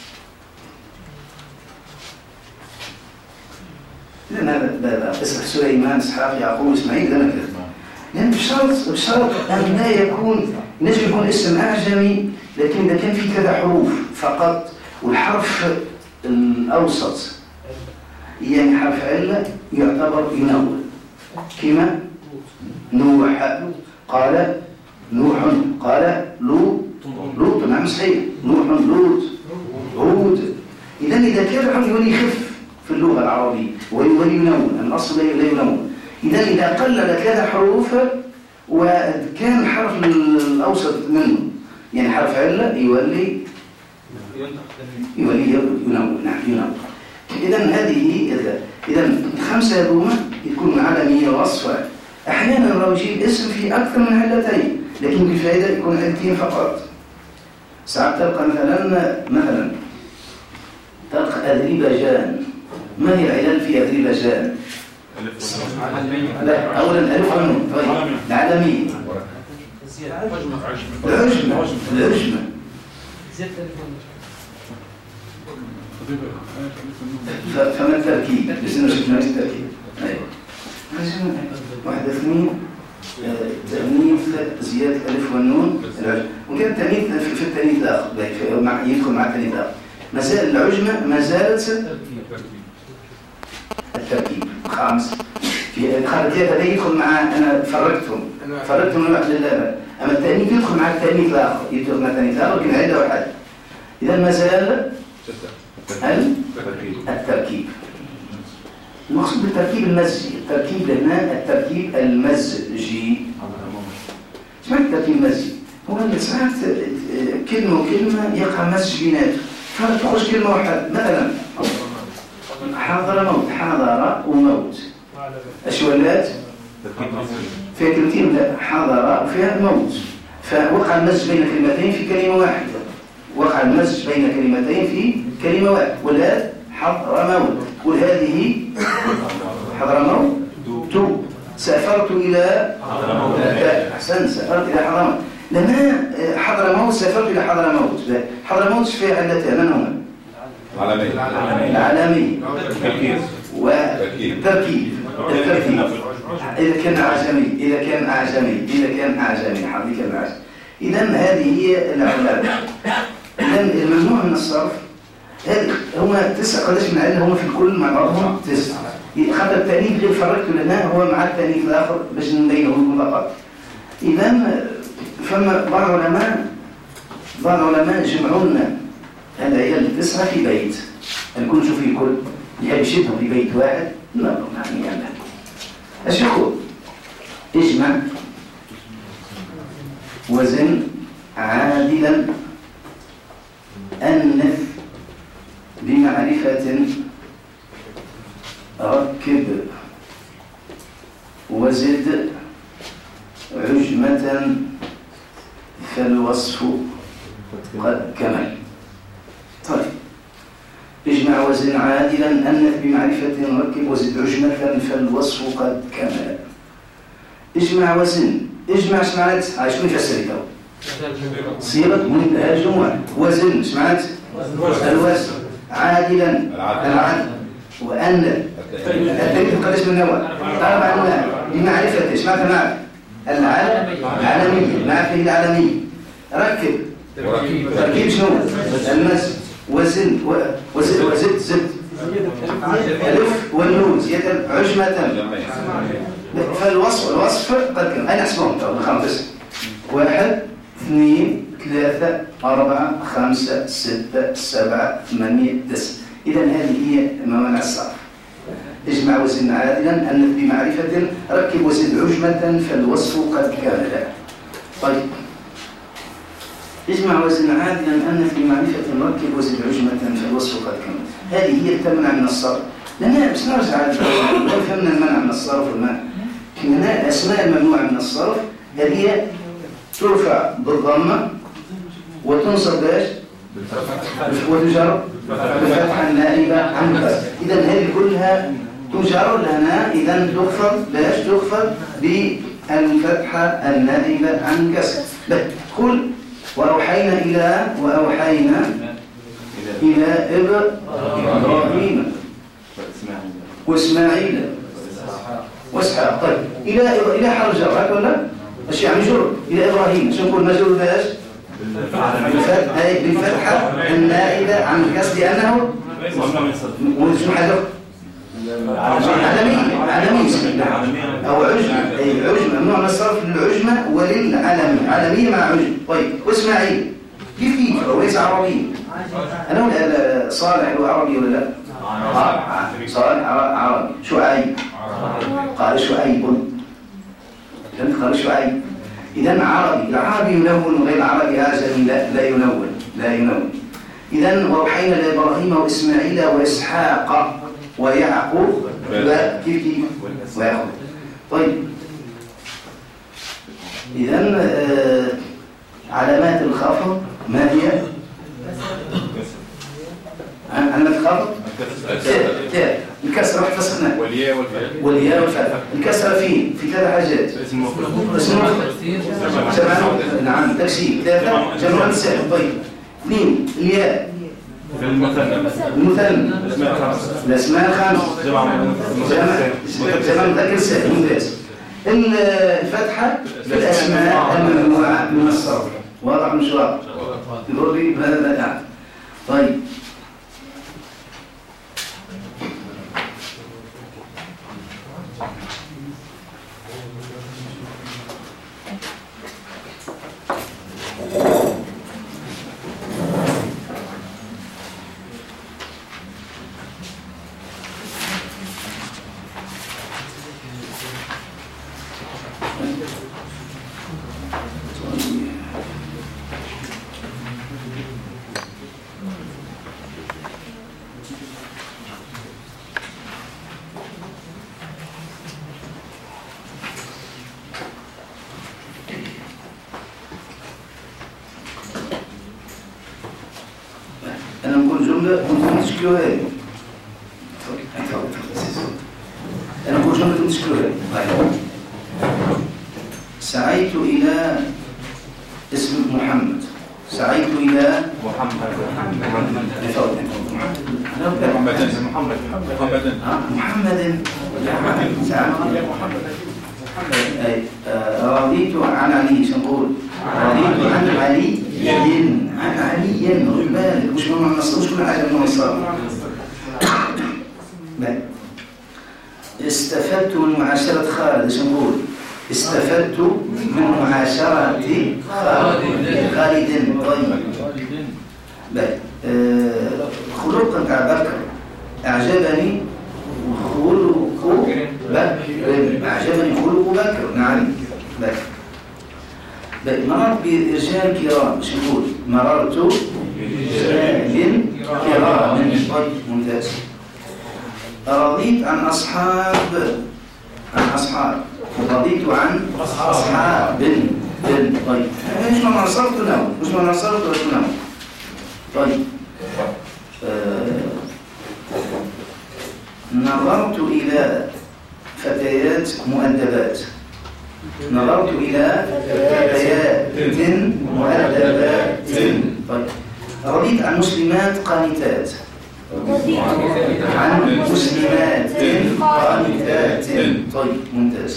لأن هذا اسم سليمان إسحاق يعقوب إسماعيل لنا كذا. لأن بشرط أن لا يكون نجم يكون اسم أعجمي لكن إذا كان في كذا حروف فقط والحرف الأوسط يعني حرف علة يعتبر ينون. كما نوح قال نوح قال لوط نعم صحيح نوح لوط هود. إذا كان يولي يخف في اللغة العربية وينون. الأصل لا ينون. إذا قلل كذا حروف وكان الحرف الأوسط منه يعني حرف علة يولي ينون. نعم ينون. إذا الخمسة هذوما يكون علمية وصفة. أحيانا لو يجيب اسم في أكثر من علتين لكن بالفائدة يكون علتين فقط. ساعات تلقى مثلا تلقى أذربيجان. ما هي العلل في أذربيجان؟ لا أولا ألف ونون. طيب العالمية العجمة فما التركيب؟ بس إنه شفنا التركيب. واحد اثنين تأنيث زيادة الألف والنون وكان التأنيث في التأنيث الآخر يدخل مع التأنيث الآخر. مسائل العجمة ما زالت التركيب خامس في الخارجيات هذا يدخل مع أنا فرقتهم من واحد لله. أما التأنيث يدخل مع التأنيث الآخر يدخل مع التأنيث الآخر لكن عدة واحد. إذا ما زال التركيب. المقصود بالتركيب المزجي. التركيب هنا التركيب المزجي. سمعت التركيب المزجي هو اللي ساعات كلمة وكلمة يقع مزج بيناتهم فتخرج كلمة واحدة. مثلا حضر موت، حضر وموت اش ولات؟ فيها كلمتين، لا حضر وفيها موت، فوقع المزج بين كلمتين في كلمة واحدة. وقع المزج بين كلمتين في كلمة واحدة. ولات حضر موت، وهذه حضر موت تو. سافرت إلى أحسن، سافرت إلى حضر موت. لما حضر موت سافرت إلى حضر موت. حضر موت فيها علتان، من هما؟ العالمي والتركيب. إذا كان أعجمي، إذا كان أعجمي، إذا كان أعجمي، حرفي كان أعجمي. إذن هذه هي العلامة. إذن الممنوع من الصرف هذه هما 9. قداش من علة هما في الكل مع بعضهم 9. خاطر التأنيث غير فرقته لنا هو مع التأنيث الآخر باش نبينه فقط. إذن فما بعض العلماء جمعوا لنا العيال 9 في بيت. الكل شوف الكل يحب يشدهم في بيت واحد. لا يعني ايش يقول؟ اجمع وزن عادلا أنث بمعرفة ركب وزد عجمة فالوصف قد كمل. طيب اجمع وزن عادلا أنث بمعرفة ركب وزد عجمة فالوصف قد كمل. اجمع وزن، اجمع سمعت عايشون يفسر له صيغة منتهى الجموع. وزن سمعت الوزن، عادلا العدل، وأن التركيب قداش من نوع؟ 4 أنواع بمعرفة سمعت معك العالمية، معرفة العالمية. ركب تركيب شنو؟ المس. وزن وزد زد ألف والنون زيادة عجمة. فالوصف قد كان أنا أحسبهم طبعا 5 1 2 3 4 5 6 7 8 9. إذا هذه هي موانع الصرف. اجمع وزن عادلا أنث بمعرفة ركب وزد عجمة فالوصف قد كامل. طيب اجمع وزن عادلا أنث بمعرفة ركب وزد عجمة فالوصف قد كامل. هذه هي تمنع من الصرف. لأننا بس نرجع لو فهمنا المنع من الصرف والمنع. هنا الأسماء الممنوعة من الصرف هذه ترفع بالضمة وتنصب باش وتجر بالفتحة النائبة عن الكسر. إذا هذه كلها تجر لنا، إذا تخفض باش تخفض بالفتحة النائبة عن الكسر. قل وأوحينا إلى إبراهيم وإسماعيل واسحاق. طيب إلى حرف جر هكذا ولا؟ ايش يعني جر؟ إلى إبراهيم شو نقول مجرور باش؟ بالفتحة النائبة عن الكسر لأنه وشو حاجة؟ عالمية أو عجمة. أي عجمة ممنوع من الصرف للعجمة وللعالمية. عالمية مع عجمة. طيب وإسماعيل كيف هو ليس عربي؟ أنا ولا صالح هو عربي ولا لا؟ صالح عربي. شعيب قال شعيب، قال شعيب. إذن عربي. العربي ينون غير العربي عاجمي لا ينون. إذن وأوحينا لإبراهيم وإسماعيل وإسحاق ويعقوب كيف ويعقوب. طيب إذن علامات الخفض ما هي؟ علامات الخفض الكسر راح فسخنا والياء والفتح. الكسر فين؟ في 3 حاجات. اسم نعم تكسير. 3 جمع السالب. طيب 2 الياء المثنى الأسماء 5 جمع مذكر سالب. ممتاز. الفتحة في الأسماء الممنوعة من الصرف. واضح مش واضح؟ يقول لي هذا نعم. طيب جملة وانتم تشكلوها لي. أنا أقول جملة وانتم تشكلوها لي. سعيت إلى اسم محمد. سعيت إلى محمد رضيت عن علي. شو نقول؟ رضيت عن علي. عن علي. خذ بالك وش ما نصر وش كل حاجة من نصر. استفدت من معاشرة خالد. شو نقول؟ استفدت من معاشرة خالد. طيب خلق تاع بكر. أعجبني خلق بكر. أعجبني خلق بكر. نعم بكر. مررت برجال كرام. شو نقول؟ مررت برجال كرام. طيب ممتاز. رضيت عن أصحاب. رضيت عن أصحاب. طيب مش ما نصرت له. طيب نظرت إلى فتيات مؤدبات. نظرت إلى فتيات مؤدبات. طيب رضيت عن مسلمات قانتات. عن مسلمات قانتات. طيب ممتاز.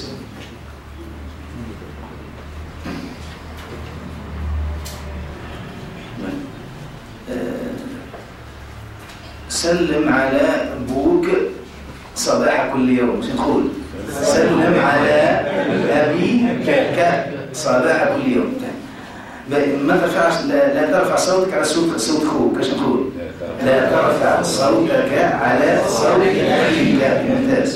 سلم على أبوك صباح كل يوم. شو نقول؟ سلم على أبيك صباح كل يوم. ما ترفعش لا ترفع صوتك على صوت أخوك. ايش نقول؟ لا ترفع صوتك على صوت أخيك. ممتاز.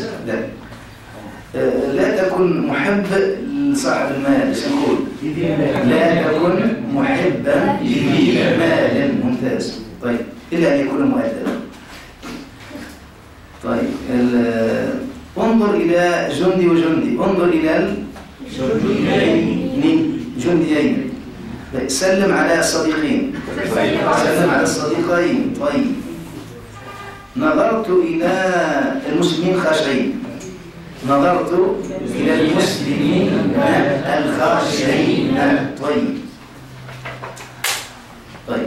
لا تكن محب لصاحب المال. ايش نقول؟ لا تكن محبا لذي مال. ممتاز. طيب إلا أن يكون مؤدبا. طيب انظر إلى جندي وجندي. انظر إلى الجنديين. سلم على الصديقين. سلم على الصديقين. طيب نظرت إلى المسلمين خاشعين. نظرت إلى المسلمين الخاشعين. طيب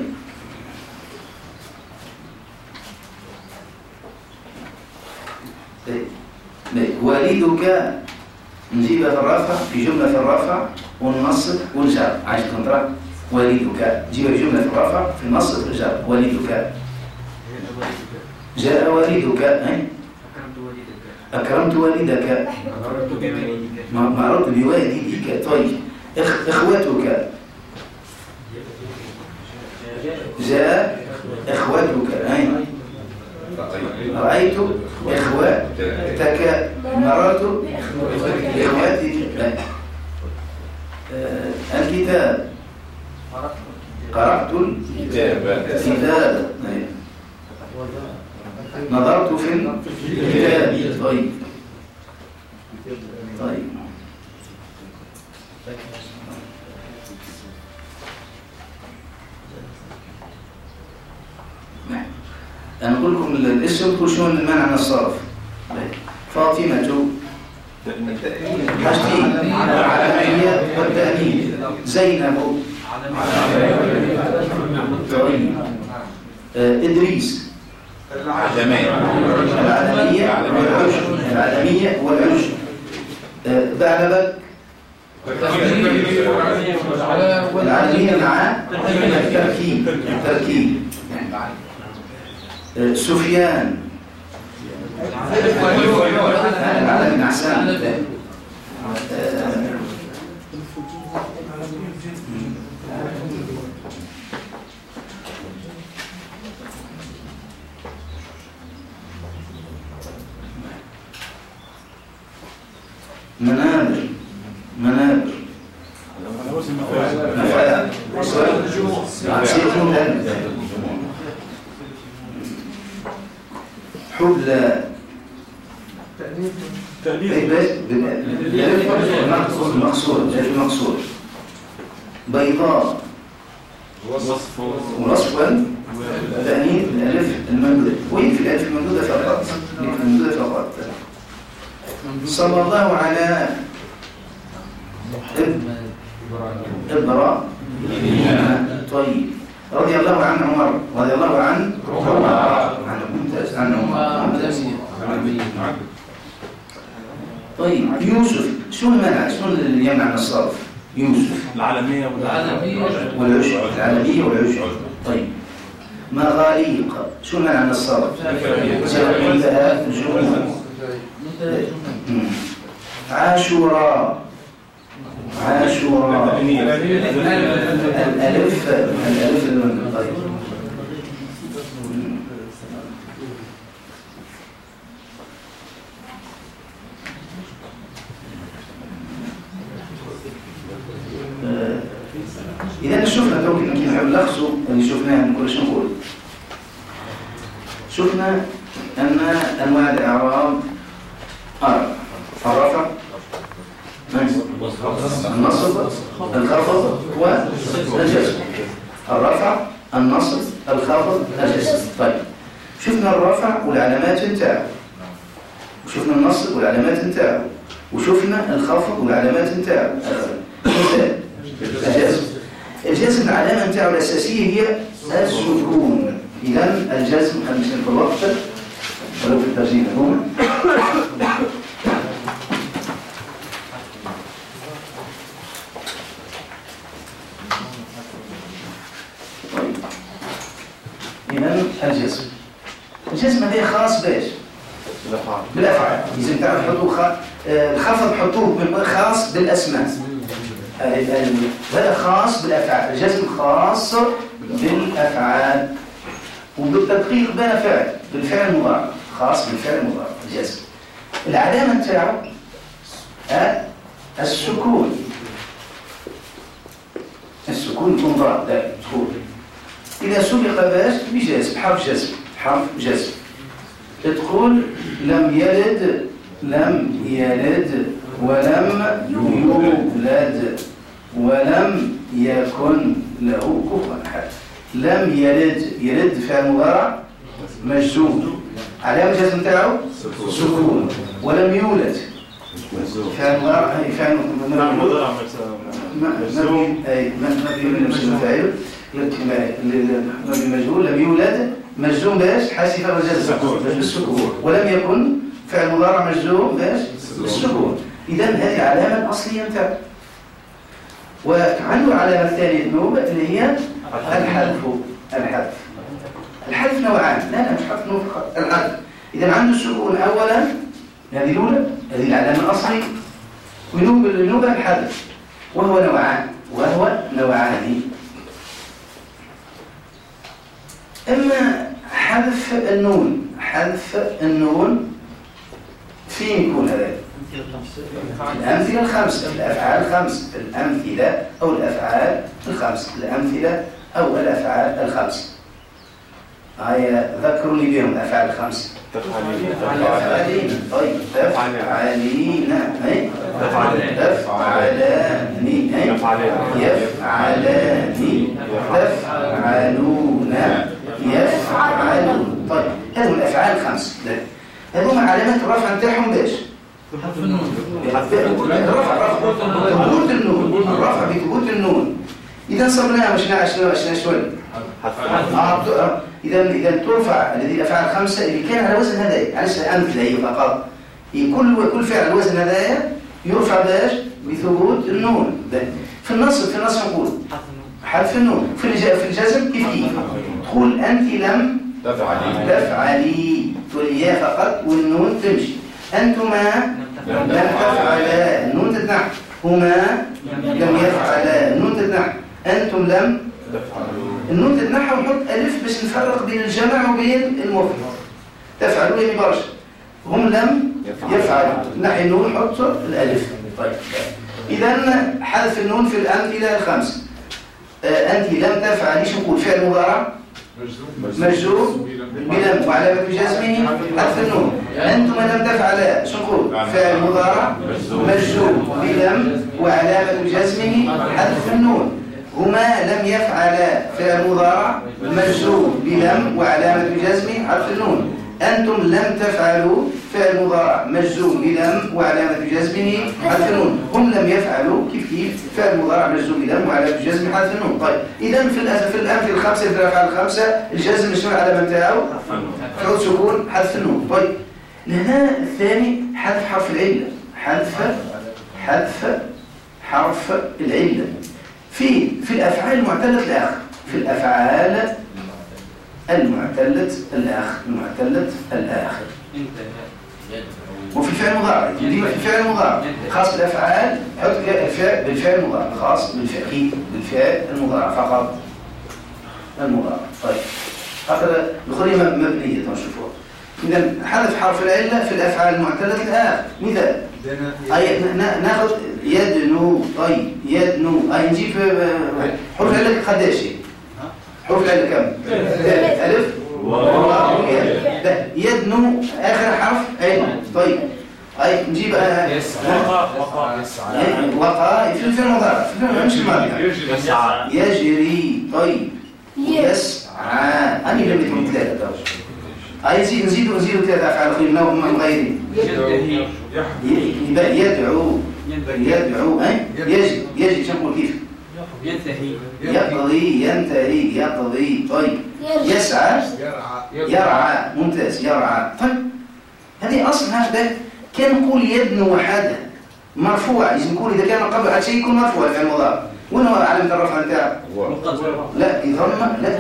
والدك نجيبها في الرفع في جملة في الرفع والنصب والجر. عايز تنطق والدك جيبها في جملة في الرفع في النصب والجر. والدك جاء والدك. أكرمت والدك. مررت بوالدك. طيب إخوتك جاء إخوتك. رأيت إخوتك. مررت بإخوتك. الكتاب قرأت الكتاب. نظرت في الكتاب. طيب أنا أقول لكم الاسم كل شيء المانع من الصرف. فاطمة حاجتين العالمية والتأمين. زينب. إدريس. العالمية والعجم. بعلبك. العالمية مع التركيب. سفيان. العالم أحسن. منابر. حبلى. المقصود. بيضاء. وصفا ثاني الألف الممدودة. وين في الألف الممدودة فقط؟ الممدودة فقط. صلى الله على إبراهيم. طيب. رضي الله عن عمر. رضي الله عن عمر. ممتاز. عن عمر. ممتاز. طيب يوسف شو المنع؟ شو اللي يمنع من الصرف؟ يوسف العالمية والعشر. العالمية والعشر. طيب مغاليق شو المنع من الصرف؟ منتهى الجمهور. عاشوراء. عاشوراء الألف طيب. إذا شفنا تو كنا نحاول نلخصوا اللي شفناه من كل شيء نقول. شفنا أن أنواع الإعراب أربع: الرفع، النصب، الخفض والجزم. الرفع، النصب، الخفض، الجزم. طيب شفنا الرفع والعلامات نتاعو، وشفنا النصب والعلامات نتاعو، وشفنا الخفض والعلامات نتاعو. الجزم. الجزم العلامة نتاعو الأساسية هي السكون. إذن الجزم خلينا في الوقت ولو في الترجمة هنا. طيب إذن الجزم هذا خاص باش بالأفعال. إذا تعرف حطوه الخفض حطوه خاص بالأسماء. هذا خاص بالأفعال. الجزم خاص بالأفعال وبالتدقيق بين فعل بالفعل المضارع. خاص بالفعل المضارع الجزم. العلامة تاعو السكون. السكون يكون ضاد دائما تقول إذا سبق باش بجزم حرف جزم. حرف جزم تقول لم يلد ولم يولد ولم يكن له كفوا أحد. لم يلد فعل مضارع مجزوم. علامة الجزم تاعو سكون. ولم يولد فعل مضارع فعل مضارع مجزوم. اي مبني من الفاعل مبني مجهول. لم يولد مجزوم باش حاسفه والجزم بالسكون. ولم يكن فعل مضارع مجزوم باش بالسكون. اذا هذه علامه اصليه نتاعو. وعنده علامه ثانيه ذنوب اللي هي الحذف نوعان. لا مش حذف نوع فقط. الحذف اذا عنده السكون اولا هذه الاولى هذه العلامه الاصليه. ونوب الحذف وهو نوعان. اما حذف النون فين يكون هذا؟ الأمثلة الخمس. الأفعال الخمس. الأمثلة أو الأفعال الخمس. الأمثلة أو الأفعال الخمس. ذكروني بهم الأفعال الخمس. تفعلين. طيب تفعلين. تفعلان. يفعلون. يفعلون. طيب هذه الأفعال الخمس. هذوما علامات الرفع نتاعهم باش؟ حذف النون. الرفع بثبوت النون. الرفع بثبوت النون. إذا صرناها عشنا شوي. إذا ترفع هذه الأفعال الخمسة اللي كان على وزن هدايا. علاش الأمثلة هي فقط؟ كل فعل وزن هدايا يرفع باش؟ بثبوت النون. في النصب نقول حذف النون. في الجزم كيف تقول أنت لم تفعلي تولي فقط والنون تمشي. أنتما لم تفعلا النون تتنحى. هما لم يفعلا النون تتنحى. أنتم لم النون تتنحى ونحط ألف باش نفرق بين الجمع وبين المفرد. تفعلوا يعني برشا. هم لم يفعلوا نحي النون نحط الألف. طيب إذا حذف النون في الأمثلة الخمس. أنت لم تفعلي شو نقول؟ فعل مضارع مجزوم بلم وعلامة جزمه حذف النون. أنتم لم تفعلا شو نقول؟ فعل مضارع مجزوم بلم وعلامة جزمه حذف النون. هما لم يفعلا فعل مضارع مجزوم بلم وعلامة جزمه حرف النون. أنتم لم تفعلوا فعل مضارع مجزوم بلم وعلامة جزمه حرف النون. هم لم يفعلوا كيف فعل مضارع مجزوم بلم وعلامة جزمه حرف النون. طيب إذا في الأمثلة الخمسة في الأفعال الخمسة الجزم شنو العلامة نتاعو؟ حروف سكون حرف النون. طيب هنا الثاني حذف حرف العلة. حذف حرف العلة في الأفعال المعتلة الآخر. في الأفعال المعتلة الآخر وفي الفعل المضارع. ديما في الفعل المضارع خاص بالأفعال حط بالفعل المضارع خاص بالفعل المضارع فقط المضارع. طيب هكذا الخلية مبنية نشوفوها. إذا حذف حرف العلة في الأفعال المعتلة الآخر. مثال ناخذ يدنو. طيب يدنو نجيب حرف العلة قداش؟ حرف العلة كم؟ ألف يدنو آخر حرف علة. طيب نجيب وقع في الفعل المضارع مش الماضي يجري. طيب يسعى أني لم يكن ثلاثة. نزيدوا ثلاثة أفعال أخرين منهم من غيرهم. يدعو يجي شو نقول كيف؟ يقضي. طيب يسعى يرعى. ممتاز يرعى. طيب هذه أصل هذا كان نقول يدنو وحده مرفوع. لازم نقول إذا كان قبل على شيء يكون مرفوع في المضارع. وين هو علامة الرفع نتاعو؟ لا ضمة. لا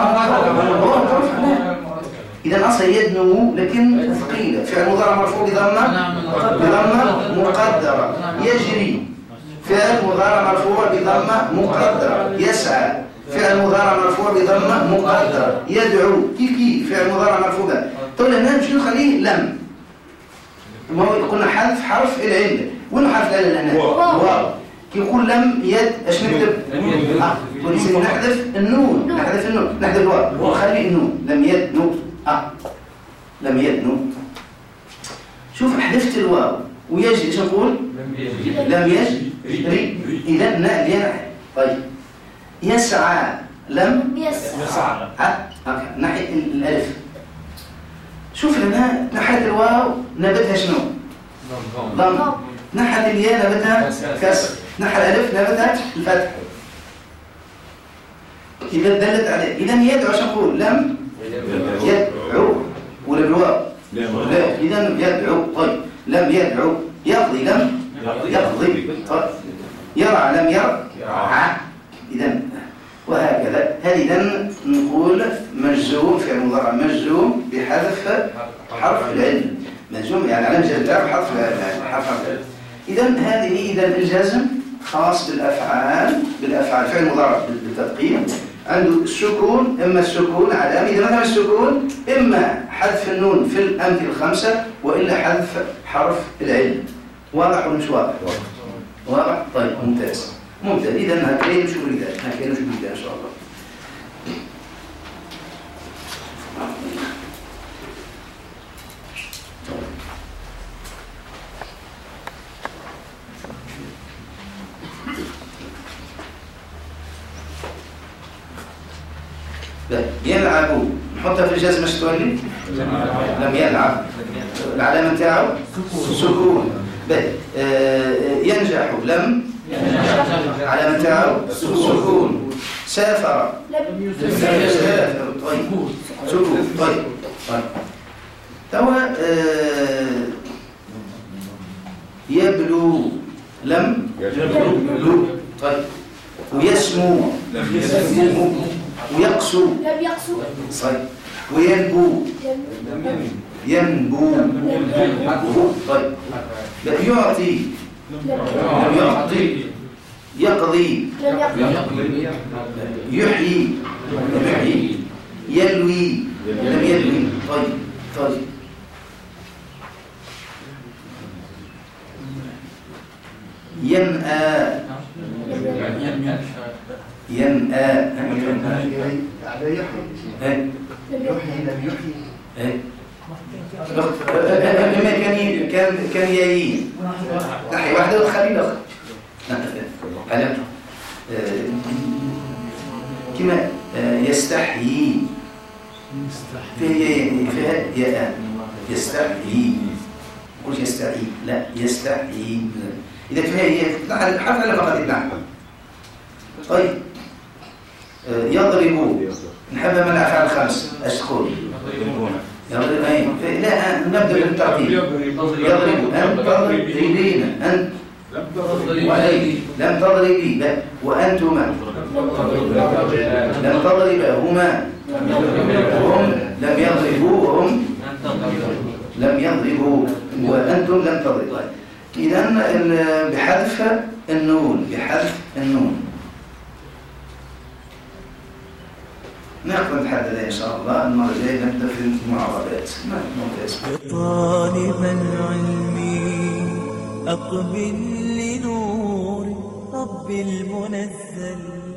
ضمة. إذا أصل يدنو لكن ثقيلة. فعل مضارع مرفوع بضمة مقدرة. يجري فعل مضارع مرفوع بضمة مقدرة. يسعى فعل مضارع مرفوع بضمة مقدرة. يدعو كيف فعل مضارع مرفوع. طيب هنا مش نخليه لم. ما هو قلنا حذف حرف العلة. وين حرف العلة هنا؟ واو. كي يقول لم يد ايش نكتب؟ نحذف النون. نحذف الواو ونخلي النون. لم يدنو. لم يدنو. شوف حذفت الواو ويجري ايش نقول؟ لم يجري. إذا نحن. طيب يسعى لم يسعى. ناحية الألف. شوف لنا ناحية الواو نبتها شنو؟ ضم. ناحية الياء نبتها كسر. ناحية الألف نبتها الفتح. إذا دلت عليه. إذا يدعو ايش نقول؟ لم يدعو ولا بالواو؟ لا. إذا يدعو. طيب لم يدعو. يقضي لم يقضي. طيب يرعى لم يرعى. إذا وهكذا. هذه إذا نقول مجزوم فعل مضارع مجزوم بحذف حرف العلة. مجزوم يعني على جزم حرف العلة. إذا هذه الجزم خاص بالأفعال فعل مضارع بالتدقيق عنده السكون. إما السكون علامة. إذا مثلا السكون إما حذف النون في الأمثلة الخمسة وإلا حذف حرف العلة. واضح ولا مش واضح؟ واضح. طيب ممتاز. إذا هكذا نشوف البداية إن شاء الله. يلعب نحطها في الجزمة ايش تقول لي؟ لم يلعب. العلامة نتاعو سكون. ينجح لم علامة نتاعو سكون. سافر سافر. طيب سكون. طيب توا يبلو لم يبلو. طيب ويسمو ويقسو لم يقسو. طيب وينبو ينبو. طيب يعطي لم يعطي. يقضي يحيي لم يحيي. يلوي لم يلوي. طيب ينأى كان يايين ناحية واحدة وتخلي الأخرى. كما يستحيي فيها ياء يستحيي قلت يستحيي لا يستحيي إذا فيها هي الحرف على فقط نعم. طيب يضرب نحب من الأفعال الخمس اش تقول؟ يضرب أين؟ لا نبدأ بالترتيب. يضرب أنت تضربين أنت لم تضربي لا وأنتما لم تضربهما وهم لم يضربوا وهم لم يضربوا وأنتم لم تضربوا. إذن بحذف النون نأخذ نحدد إن شاء الله المرة الجاية نبدأ في المعارضات. ممتاز. طالب العلم أقبل لنور رب المنزل